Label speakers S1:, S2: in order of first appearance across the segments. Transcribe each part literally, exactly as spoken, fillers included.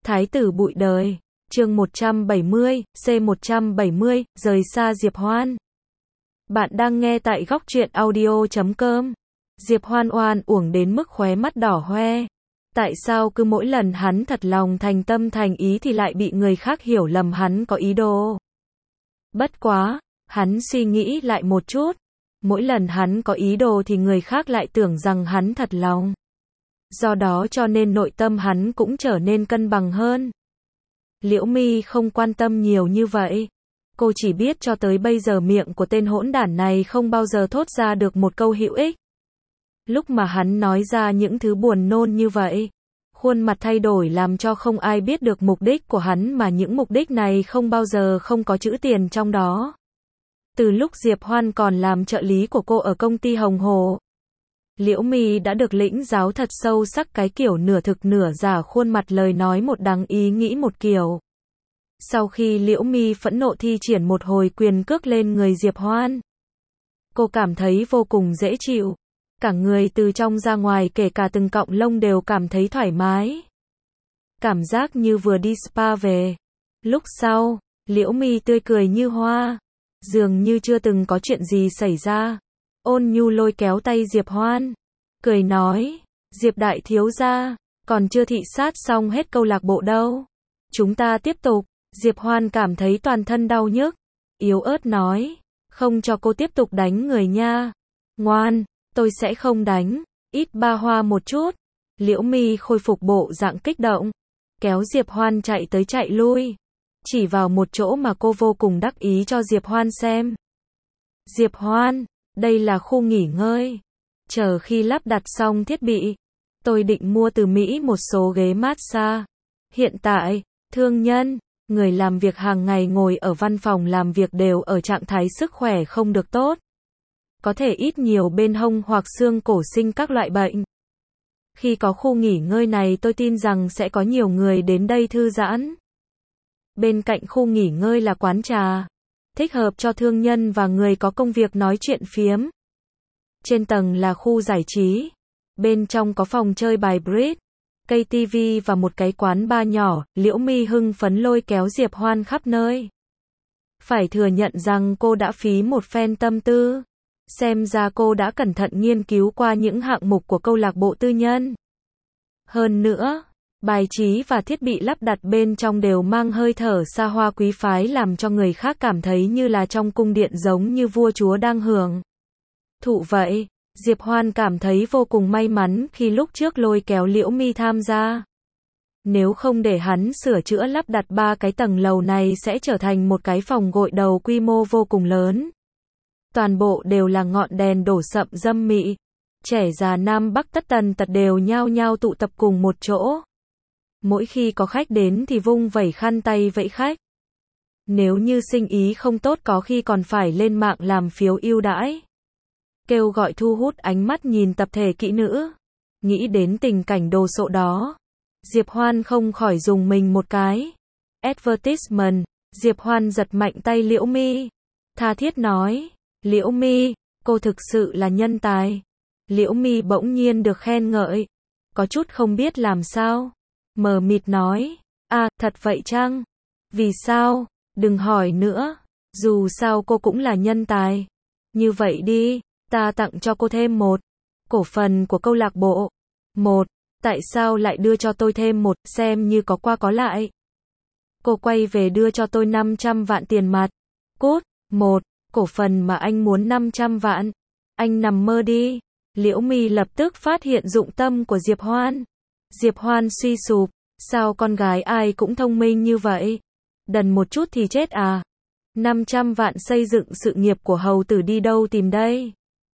S1: Thái tử bụi đời. Chương một trăm bảy mươi, C một trăm bảy mươi, rời xa Diệp Hoan. Bạn đang nghe tại góc truyện audio chấm com. Diệp Hoan oan uổng đến mức khóe mắt đỏ hoe. Tại sao cứ mỗi lần hắn thật lòng thành tâm thành ý thì lại bị người khác hiểu lầm hắn có ý đồ? Bất quá, hắn suy nghĩ lại một chút. Mỗi lần hắn có ý đồ thì người khác lại tưởng rằng hắn thật lòng. Do đó cho nên nội tâm hắn cũng trở nên cân bằng hơn. Liễu Mi không quan tâm nhiều như vậy. Cô chỉ biết cho tới bây giờ miệng của tên hỗn đản này không bao giờ thốt ra được một câu hữu ích. Lúc mà hắn nói ra những thứ buồn nôn như vậy, khuôn mặt thay đổi làm cho không ai biết được mục đích của hắn, mà những mục đích này không bao giờ không có chữ tiền trong đó. Từ lúc Diệp Hoan còn làm trợ lý của cô ở công ty Hồng Hồ, Liễu Mi đã được lĩnh giáo thật sâu sắc cái kiểu nửa thực nửa giả, khuôn mặt lời nói một đằng ý nghĩ một kiểu. Sau khi Liễu Mi phẫn nộ thi triển một hồi quyền cước lên người Diệp Hoan, cô cảm thấy vô cùng dễ chịu. Cả người từ trong ra ngoài, kể cả từng cọng lông đều cảm thấy thoải mái. Cảm giác như vừa đi spa về. Lúc sau, Liễu Mi tươi cười như hoa, dường như chưa từng có chuyện gì xảy ra. Ôn nhu lôi kéo tay Diệp Hoan, cười nói, Diệp đại thiếu gia, còn chưa thị sát xong hết câu lạc bộ đâu. Chúng ta tiếp tục. Diệp Hoan cảm thấy toàn thân đau nhức, yếu ớt nói, không cho cô tiếp tục đánh người nha. Ngoan, tôi sẽ không đánh, ít ba hoa một chút. Liễu Mi khôi phục bộ dạng kích động, kéo Diệp Hoan chạy tới chạy lui, chỉ vào một chỗ mà cô vô cùng đắc ý cho Diệp Hoan xem. Diệp Hoan, đây là khu nghỉ ngơi. Chờ khi lắp đặt xong thiết bị, tôi định mua từ Mỹ một số ghế massage. Hiện tại, thương nhân, người làm việc hàng ngày ngồi ở văn phòng làm việc đều ở trạng thái sức khỏe không được tốt. Có thể ít nhiều bên hông hoặc xương cổ sinh các loại bệnh. Khi có khu nghỉ ngơi này, tôi tin rằng sẽ có nhiều người đến đây thư giãn. Bên cạnh khu nghỉ ngơi là quán trà, thích hợp cho thương nhân và người có công việc nói chuyện phiếm. Trên tầng là khu giải trí, bên trong có phòng chơi bài bridge, cây tivi và một cái quán bar nhỏ. Liễu Mi hưng phấn lôi kéo Diệp Hoan khắp nơi. Phải thừa nhận rằng cô đã phí một phen tâm tư. Xem ra cô đã cẩn thận nghiên cứu qua những hạng mục của câu lạc bộ tư nhân. Hơn nữa, bài trí và thiết bị lắp đặt bên trong đều mang hơi thở xa hoa quý phái, làm cho người khác cảm thấy như là trong cung điện, giống như vua chúa đang hưởng thụ vậy. Diệp Hoan cảm thấy vô cùng may mắn khi lúc trước lôi kéo Liễu Mi tham gia. Nếu không để hắn sửa chữa lắp đặt ba cái tầng lầu này sẽ trở thành một cái phòng gội đầu quy mô vô cùng lớn. Toàn bộ đều là ngọn đèn đổ sậm dâm mị. Trẻ già nam bắc tất tần tật đều nhao nhao tụ tập cùng một chỗ. Mỗi khi có khách đến thì vung vẩy khăn tay vẫy khách. Nếu như sinh ý không tốt có khi còn phải lên mạng làm phiếu ưu đãi, kêu gọi thu hút ánh mắt nhìn tập thể kỹ nữ. Nghĩ đến tình cảnh đồ sộ đó, Diệp Hoan không khỏi dùng mình một cái. Advertisement. Diệp Hoan giật mạnh tay Liễu Mi, tha thiết nói, Liễu Mi, cô thực sự là nhân tài. Liễu Mi bỗng nhiên được khen ngợi, có chút không biết làm sao, mờ mịt nói, à, thật vậy chăng? Vì sao? Đừng hỏi nữa, dù sao cô cũng là nhân tài. Như vậy đi, ta tặng cho cô thêm một cổ phần của câu lạc bộ. Một, tại sao lại đưa cho tôi thêm một, xem như có qua có lại. Cô quay về đưa cho tôi năm trăm vạn tiền mặt. Cút, một, cổ phần mà anh muốn năm trăm vạn. Anh nằm mơ đi. Liễu Mi lập tức phát hiện dụng tâm của Diệp Hoan. Diệp Hoan suy sụp, sao con gái ai cũng thông minh như vậy? Đần một chút thì chết à? năm trăm vạn xây dựng sự nghiệp của hầu tử đi đâu tìm đây?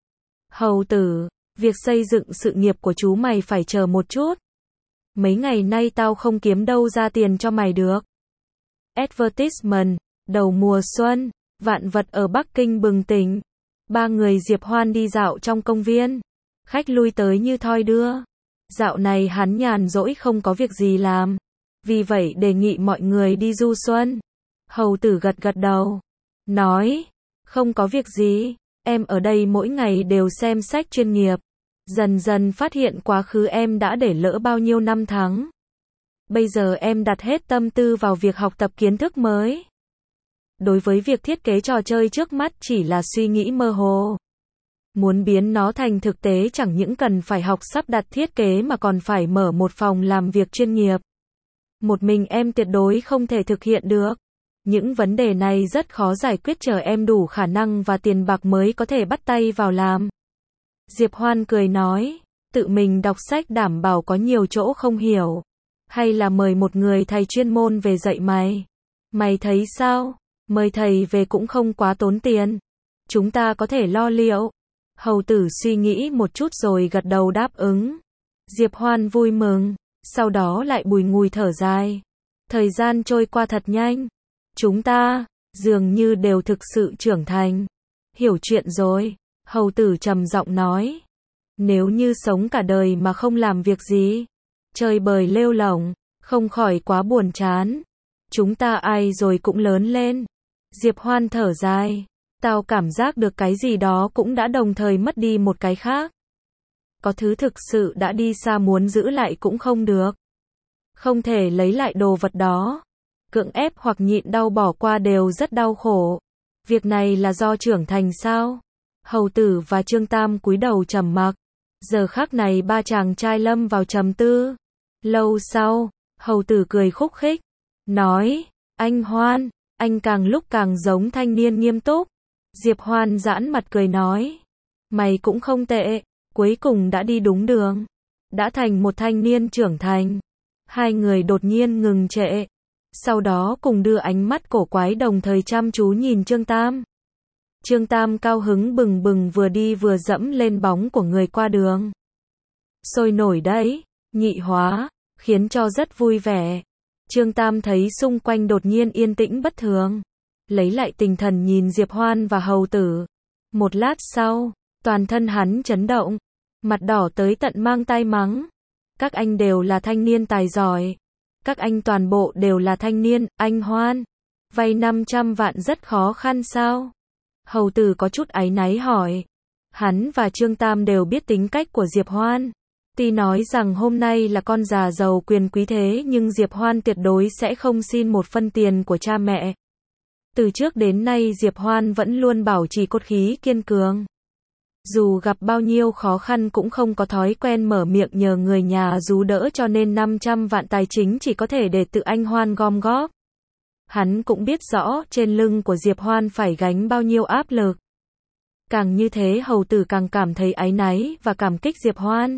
S1: Hầu tử, việc xây dựng sự nghiệp của chú mày phải chờ một chút. Mấy ngày nay tao không kiếm đâu ra tiền cho mày được. Advertisement. Đầu mùa xuân, vạn vật ở Bắc Kinh bừng tỉnh. Ba người Diệp Hoan đi dạo trong công viên. Khách lui tới như thoi đưa. Dạo này hắn nhàn rỗi không có việc gì làm, vì vậy đề nghị mọi người đi du xuân. Hầu tử gật gật đầu, nói, không có việc gì, em ở đây mỗi ngày đều xem sách chuyên nghiệp. Dần dần phát hiện quá khứ em đã để lỡ bao nhiêu năm tháng. Bây giờ em đặt hết tâm tư vào việc học tập kiến thức mới. Đối với việc thiết kế trò chơi trước mắt chỉ là suy nghĩ mơ hồ. Muốn biến nó thành thực tế chẳng những cần phải học sắp đặt thiết kế mà còn phải mở một phòng làm việc chuyên nghiệp. Một mình em tuyệt đối không thể thực hiện được. Những vấn đề này rất khó giải quyết, chờ em đủ khả năng và tiền bạc mới có thể bắt tay vào làm. Diệp Hoan cười nói, tự mình đọc sách đảm bảo có nhiều chỗ không hiểu. Hay là mời một người thầy chuyên môn về dạy mày. Mày thấy sao? Mời thầy về cũng không quá tốn tiền. Chúng ta có thể lo liệu. Hầu tử suy nghĩ một chút rồi gật đầu đáp ứng. Diệp Hoan vui mừng, sau đó lại bùi ngùi thở dài. Thời gian trôi qua thật nhanh. Chúng ta, dường như đều thực sự trưởng thành. Hiểu chuyện rồi, hầu tử trầm giọng nói. Nếu như sống cả đời mà không làm việc gì, chơi bời lêu lổng, không khỏi quá buồn chán. Chúng ta ai rồi cũng lớn lên. Diệp Hoan thở dài. Tao cảm giác được cái gì đó cũng đã đồng thời mất đi một cái khác. Có thứ thực sự đã đi xa muốn giữ lại cũng không được. Không thể lấy lại đồ vật đó. Cưỡng ép hoặc nhịn đau bỏ qua đều rất đau khổ. Việc này là do trưởng thành sao? Hầu tử và Trương Tam cúi đầu trầm mặc. Giờ khắc này ba chàng trai lâm vào trầm tư. Lâu sau, hầu tử cười khúc khích. Nói, anh Hoan, anh càng lúc càng giống thanh niên nghiêm túc. Diệp Hoan giãn mặt cười nói. Mày cũng không tệ, cuối cùng đã đi đúng đường. Đã thành một thanh niên trưởng thành. Hai người đột nhiên ngừng trệ. Sau đó cùng đưa ánh mắt cổ quái đồng thời chăm chú nhìn Trương Tam. Trương Tam cao hứng bừng bừng vừa đi vừa dẫm lên bóng của người qua đường. Sôi nổi đấy, nhị hóa, khiến cho rất vui vẻ. Trương Tam thấy xung quanh đột nhiên yên tĩnh bất thường. Lấy lại tinh thần nhìn Diệp Hoan và hầu tử. Một lát sau, toàn thân hắn chấn động. Mặt đỏ tới tận mang tai mắng. Các anh đều là thanh niên tài giỏi. Các anh toàn bộ đều là thanh niên, anh Hoan. Vay năm trăm vạn rất khó khăn sao? Hầu tử có chút áy náy hỏi. Hắn và Trương Tam đều biết tính cách của Diệp Hoan. Tuy nói rằng hôm nay là con già giàu quyền quý thế nhưng Diệp Hoan tuyệt đối sẽ không xin một phân tiền của cha mẹ. Từ trước đến nay Diệp Hoan vẫn luôn bảo trì cốt khí kiên cường. Dù gặp bao nhiêu khó khăn cũng không có thói quen mở miệng nhờ người nhà giúp đỡ, cho nên năm trăm vạn tài chính chỉ có thể để tự anh Hoan gom góp. Hắn cũng biết rõ trên lưng của Diệp Hoan phải gánh bao nhiêu áp lực. Càng như thế hầu tử càng cảm thấy áy náy và cảm kích Diệp Hoan.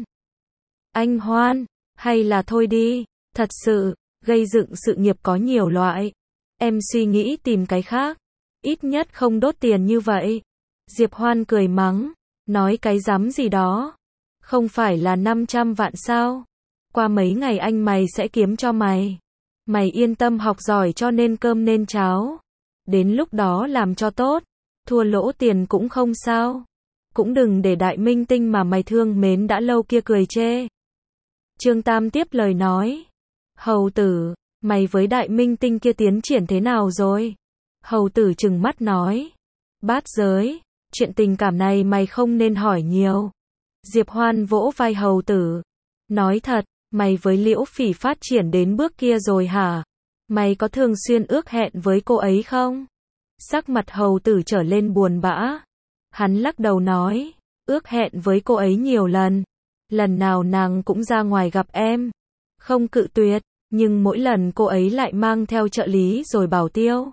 S1: Anh Hoan, hay là thôi đi, thật sự, gây dựng sự nghiệp có nhiều loại. Em suy nghĩ tìm cái khác, ít nhất không đốt tiền như vậy. Diệp Hoan cười mắng, nói cái rắm gì đó. Không phải là năm trăm vạn sao? Qua mấy ngày anh mày sẽ kiếm cho mày. Mày yên tâm học giỏi cho nên cơm nên cháo. Đến lúc đó làm cho tốt, thua lỗ tiền cũng không sao. Cũng đừng để đại minh tinh mà mày thương mến đã lâu kia cười chê. Trương Tam tiếp lời nói. Hầu tử, mày với đại minh tinh kia tiến triển thế nào rồi? Hầu tử trừng mắt nói. Bát giới, chuyện tình cảm này mày không nên hỏi nhiều. Diệp Hoan vỗ vai hầu tử. Nói thật, mày với Liễu Phỉ phát triển đến bước kia rồi hả? Mày có thường xuyên ước hẹn với cô ấy không? Sắc mặt hầu tử trở lên buồn bã. Hắn lắc đầu nói. Ước hẹn với cô ấy nhiều lần. Lần nào nàng cũng ra ngoài gặp em. Không cự tuyệt, nhưng mỗi lần cô ấy lại mang theo trợ lý rồi bảo tiêu.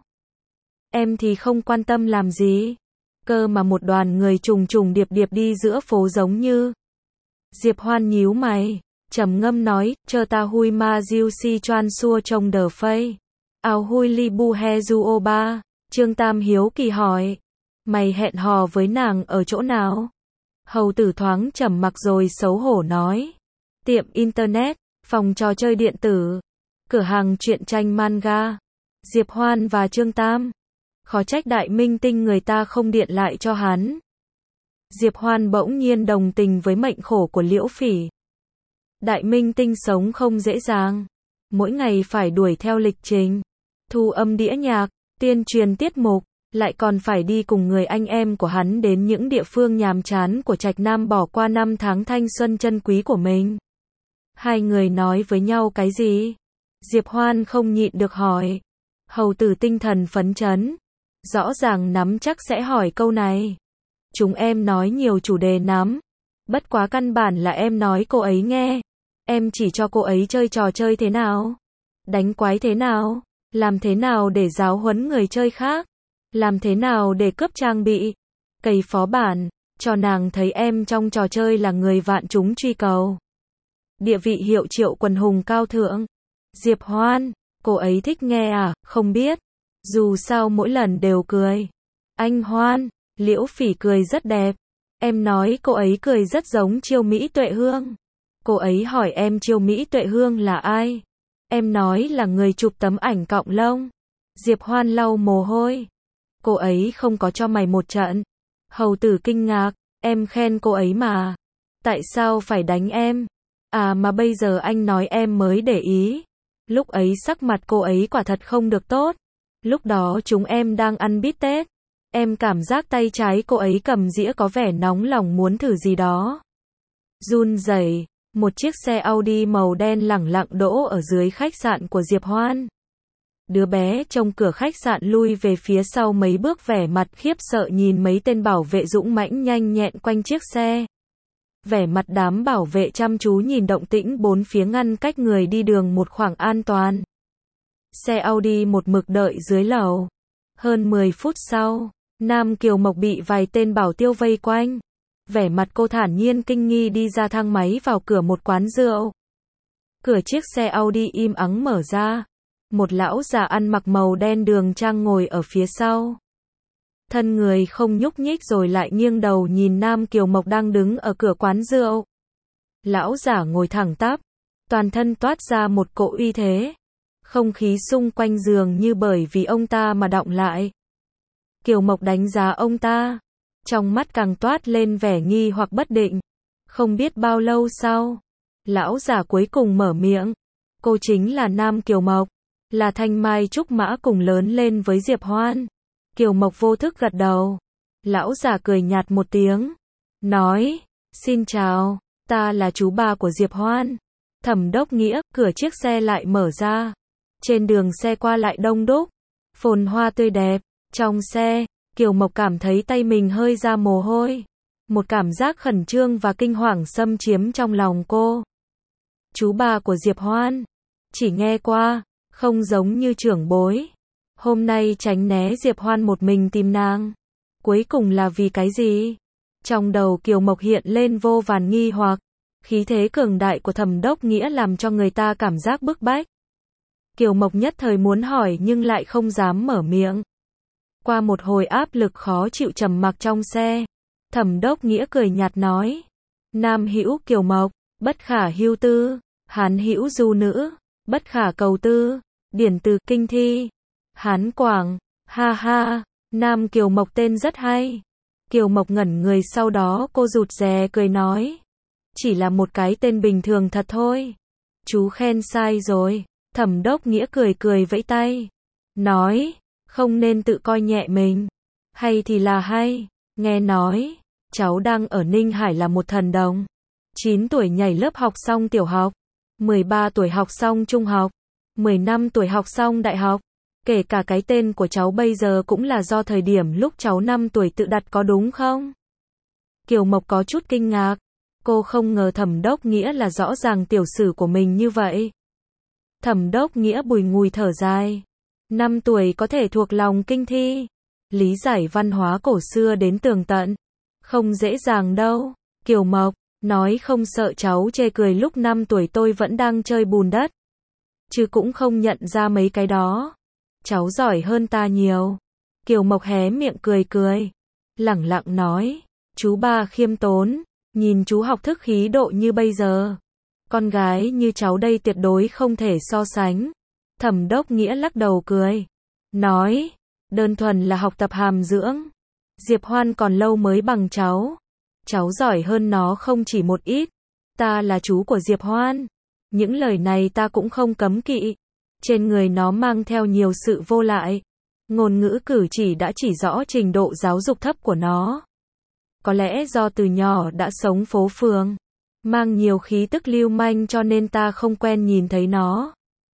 S1: Em thì không quan tâm làm gì. Cơ mà một đoàn người trùng trùng điệp điệp đi giữa phố giống như. Diệp Hoan nhíu mày, trầm ngâm nói, chờ ta hui ma diêu si choan xua trong đờ phây. Ao hui li bu he du ô ba. Trương Tam hiếu kỳ hỏi. Mày hẹn hò với nàng ở chỗ nào? Hầu tử thoáng trầm mặc rồi xấu hổ nói. Tiệm internet, phòng trò chơi điện tử, cửa hàng truyện tranh manga. Diệp Hoan và Trương Tam. Khó trách đại minh tinh người ta không điện lại cho hắn. Diệp Hoan bỗng nhiên đồng tình với mệnh khổ của Liễu Phỉ. Đại minh tinh sống không dễ dàng. Mỗi ngày phải đuổi theo lịch trình. Thu âm đĩa nhạc, tuyên truyền tiết mục. Lại còn phải đi cùng người anh em của hắn đến những địa phương nhàm chán của Trạch Nam, bỏ qua năm tháng thanh xuân chân quý của mình. Hai người nói với nhau cái gì? Diệp Hoan không nhịn được hỏi. Hầu tử tinh thần phấn chấn. Rõ ràng nắm chắc sẽ hỏi câu này. Chúng em nói nhiều chủ đề lắm. Bất quá căn bản là em nói cô ấy nghe. Em chỉ cho cô ấy chơi trò chơi thế nào. Đánh quái thế nào. Làm thế nào để giáo huấn người chơi khác. Làm thế nào để cướp trang bị. Cày phó bản. Cho nàng thấy em trong trò chơi là người vạn chúng truy cầu. Địa vị hiệu triệu quần hùng cao thượng. Diệp Hoan, cô ấy thích nghe à, không biết. Dù sao mỗi lần đều cười. Anh Hoan, Liễu Phỉ cười rất đẹp. Em nói cô ấy cười rất giống Chiêu Mỹ Tuệ Hương. Cô ấy hỏi em Chiêu Mỹ Tuệ Hương là ai? Em nói là người chụp tấm ảnh cọng lông. Diệp Hoan lau mồ hôi. Cô ấy không có cho mày một trận. Hầu tử kinh ngạc, em khen cô ấy mà. Tại sao phải đánh em? À mà bây giờ anh nói em mới để ý. Lúc ấy sắc mặt cô ấy quả thật không được tốt. Lúc đó chúng em đang ăn bít tết. Em cảm giác tay trái cô ấy cầm dĩa có vẻ nóng lòng muốn thử gì đó. Run rẩy, một chiếc xe Audi màu đen lẳng lặng đỗ ở dưới khách sạn của Diệp Hoan. Đứa bé trong cửa khách sạn lui về phía sau mấy bước vẻ mặt khiếp sợ nhìn mấy tên bảo vệ dũng mãnh nhanh nhẹn quanh chiếc xe. Vẻ mặt đám bảo vệ chăm chú nhìn động tĩnh bốn phía ngăn cách người đi đường một khoảng an toàn. Xe Audi một mực đợi dưới lầu. Hơn mười phút sau, Nam Kiều Mộc bị vài tên bảo tiêu vây quanh. Vẻ mặt cô thản nhiên kinh nghi đi ra thang máy vào cửa một quán rượu. Cửa chiếc xe Audi im ắng mở ra. Một lão già ăn mặc màu đen đường trang ngồi ở phía sau. Thân người không nhúc nhích rồi lại nghiêng đầu nhìn Nam Kiều Mộc đang đứng ở cửa quán rượu. Lão giả ngồi thẳng tắp, toàn thân toát ra một cỗ uy thế. Không khí xung quanh dường như bởi vì ông ta mà đọng lại. Kiều Mộc đánh giá ông ta, trong mắt càng toát lên vẻ nghi hoặc bất định. Không biết bao lâu sau, lão giả cuối cùng mở miệng. Cô chính là Nam Kiều Mộc, là thanh mai trúc mã cùng lớn lên với Diệp Hoan. Kiều Mộc vô thức gật đầu. Lão giả cười nhạt một tiếng, nói, xin chào, ta là chú ba của Diệp Hoan. Thẩm Đốc Nghĩa, cửa chiếc xe lại mở ra. Trên đường xe qua lại đông đúc, phồn hoa tươi đẹp. Trong xe, Kiều Mộc cảm thấy tay mình hơi ra mồ hôi. Một cảm giác khẩn trương và kinh hoàng xâm chiếm trong lòng cô. Chú ba của Diệp Hoan. Chỉ nghe qua, không giống như trưởng bối. Hôm nay tránh né Diệp Hoan một mình tìm nàng. Cuối cùng là vì cái gì? Trong đầu Kiều Mộc hiện lên vô vàn nghi hoặc. Khí thế cường đại của Thẩm Đốc Nghĩa làm cho người ta cảm giác bức bách. Kiều Mộc nhất thời muốn hỏi nhưng lại không dám mở miệng. Qua một hồi áp lực khó chịu trầm mặc trong xe, Thẩm Đốc Nghĩa cười nhạt nói. Nam hữu Kiều Mộc, bất khả hưu tư, Hán hữu du nữ, bất khả cầu tư, điển từ kinh thi. Hán Quảng, ha ha, Nam Kiều Mộc tên rất hay. Kiều Mộc ngẩn người sau đó cô rụt rè cười nói. Chỉ là một cái tên bình thường thật thôi. Chú khen sai rồi. Thẩm Đốc Nghĩa cười cười vẫy tay. Nói, không nên tự coi nhẹ mình. Hay thì là hay. Nghe nói, cháu đang ở Ninh Hải là một thần đồng. chín tuổi nhảy lớp học xong tiểu học. mười ba tuổi học xong trung học. mười lăm tuổi học xong đại học. Kể cả cái tên của cháu bây giờ cũng là do thời điểm lúc cháu năm tuổi tự đặt có đúng không? Kiều Mộc có chút kinh ngạc. Cô không ngờ Thẩm Đốc Nghĩa là rõ ràng tiểu sử của mình như vậy. Thẩm Đốc Nghĩa bùi ngùi thở dài. Năm tuổi có thể thuộc lòng kinh thi. Lý giải văn hóa cổ xưa đến tường tận. Không dễ dàng đâu. Kiều Mộc, nói không sợ cháu chê cười lúc năm tuổi tôi vẫn đang chơi bùn đất. Chứ cũng không nhận ra mấy cái đó. Cháu giỏi hơn ta nhiều. Kiều Mộc hé miệng cười cười. Lẳng lặng nói. Chú ba khiêm tốn. Nhìn chú học thức khí độ như bây giờ. Con gái như cháu đây tuyệt đối không thể so sánh. Thẩm Đốc Nghĩa lắc đầu cười. Nói. Đơn thuần là học tập hàm dưỡng. Diệp Hoan còn lâu mới bằng cháu. Cháu giỏi hơn nó không chỉ một ít. Ta là chú của Diệp Hoan. Những lời này ta cũng không cấm kỵ. Trên người nó mang theo nhiều sự vô lại. Ngôn ngữ cử chỉ đã chỉ rõ trình độ giáo dục thấp của nó. Có lẽ do từ nhỏ đã sống phố phường, mang nhiều khí tức lưu manh cho nên ta không quen nhìn thấy nó.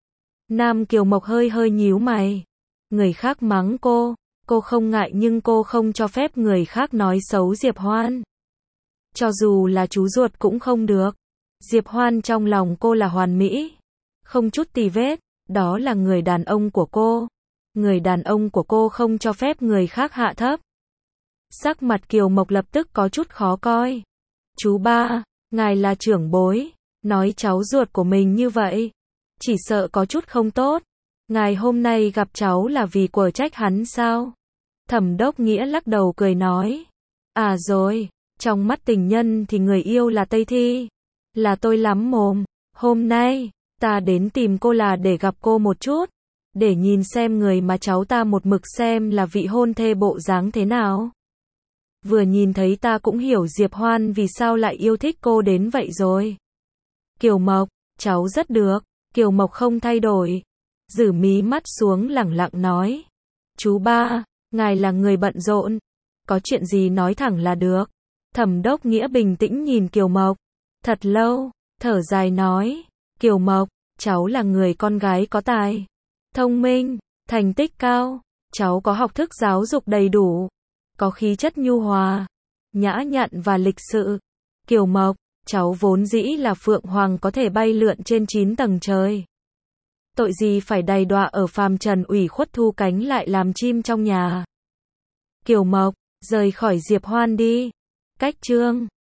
S1: Nam Kiều Mộc hơi hơi nhíu mày. Người khác mắng cô, cô không ngại nhưng cô không cho phép người khác nói xấu Diệp Hoan. Cho dù là chú ruột cũng không được. Diệp Hoan trong lòng cô là hoàn mỹ, không chút tì vết, đó là người đàn ông của cô. Người đàn ông của cô không cho phép người khác hạ thấp. Sắc mặt Kiều Mộc lập tức có chút khó coi. Chú ba, ngài là trưởng bối, nói cháu ruột của mình như vậy, chỉ sợ có chút không tốt. Ngài hôm nay gặp cháu là vì quở trách hắn sao? Thẩm Đốc Nghĩa lắc đầu cười nói. À rồi, trong mắt tình nhân thì người yêu là Tây Thi. Là tôi lắm mồm. Hôm nay, ta đến tìm cô là để gặp cô một chút. Để nhìn xem người mà cháu ta một mực xem là vị hôn thê bộ dáng thế nào. Vừa nhìn thấy ta cũng hiểu Diệp Hoan vì sao lại yêu thích cô đến vậy rồi. Kiều Mộc, cháu rất được. Kiều Mộc không thay đổi. Giữ mí mắt xuống lẳng lặng nói. Chú ba, ngài là người bận rộn. Có chuyện gì nói thẳng là được. Thẩm Đốc Nghĩa bình tĩnh nhìn Kiều Mộc. Thật lâu, thở dài nói. Kiều Mộc, cháu là người con gái có tài, thông minh, thành tích cao. Cháu có học thức giáo dục đầy đủ. Có khí chất nhu hòa, nhã nhặn và lịch sự. Kiều Mộc, cháu vốn dĩ là phượng hoàng có thể bay lượn trên chín tầng trời. Tội gì phải đầy đọa ở phàm trần ủy khuất thu cánh lại làm chim trong nhà. Kiều Mộc, rời khỏi Diệp Hoan đi. Cách chương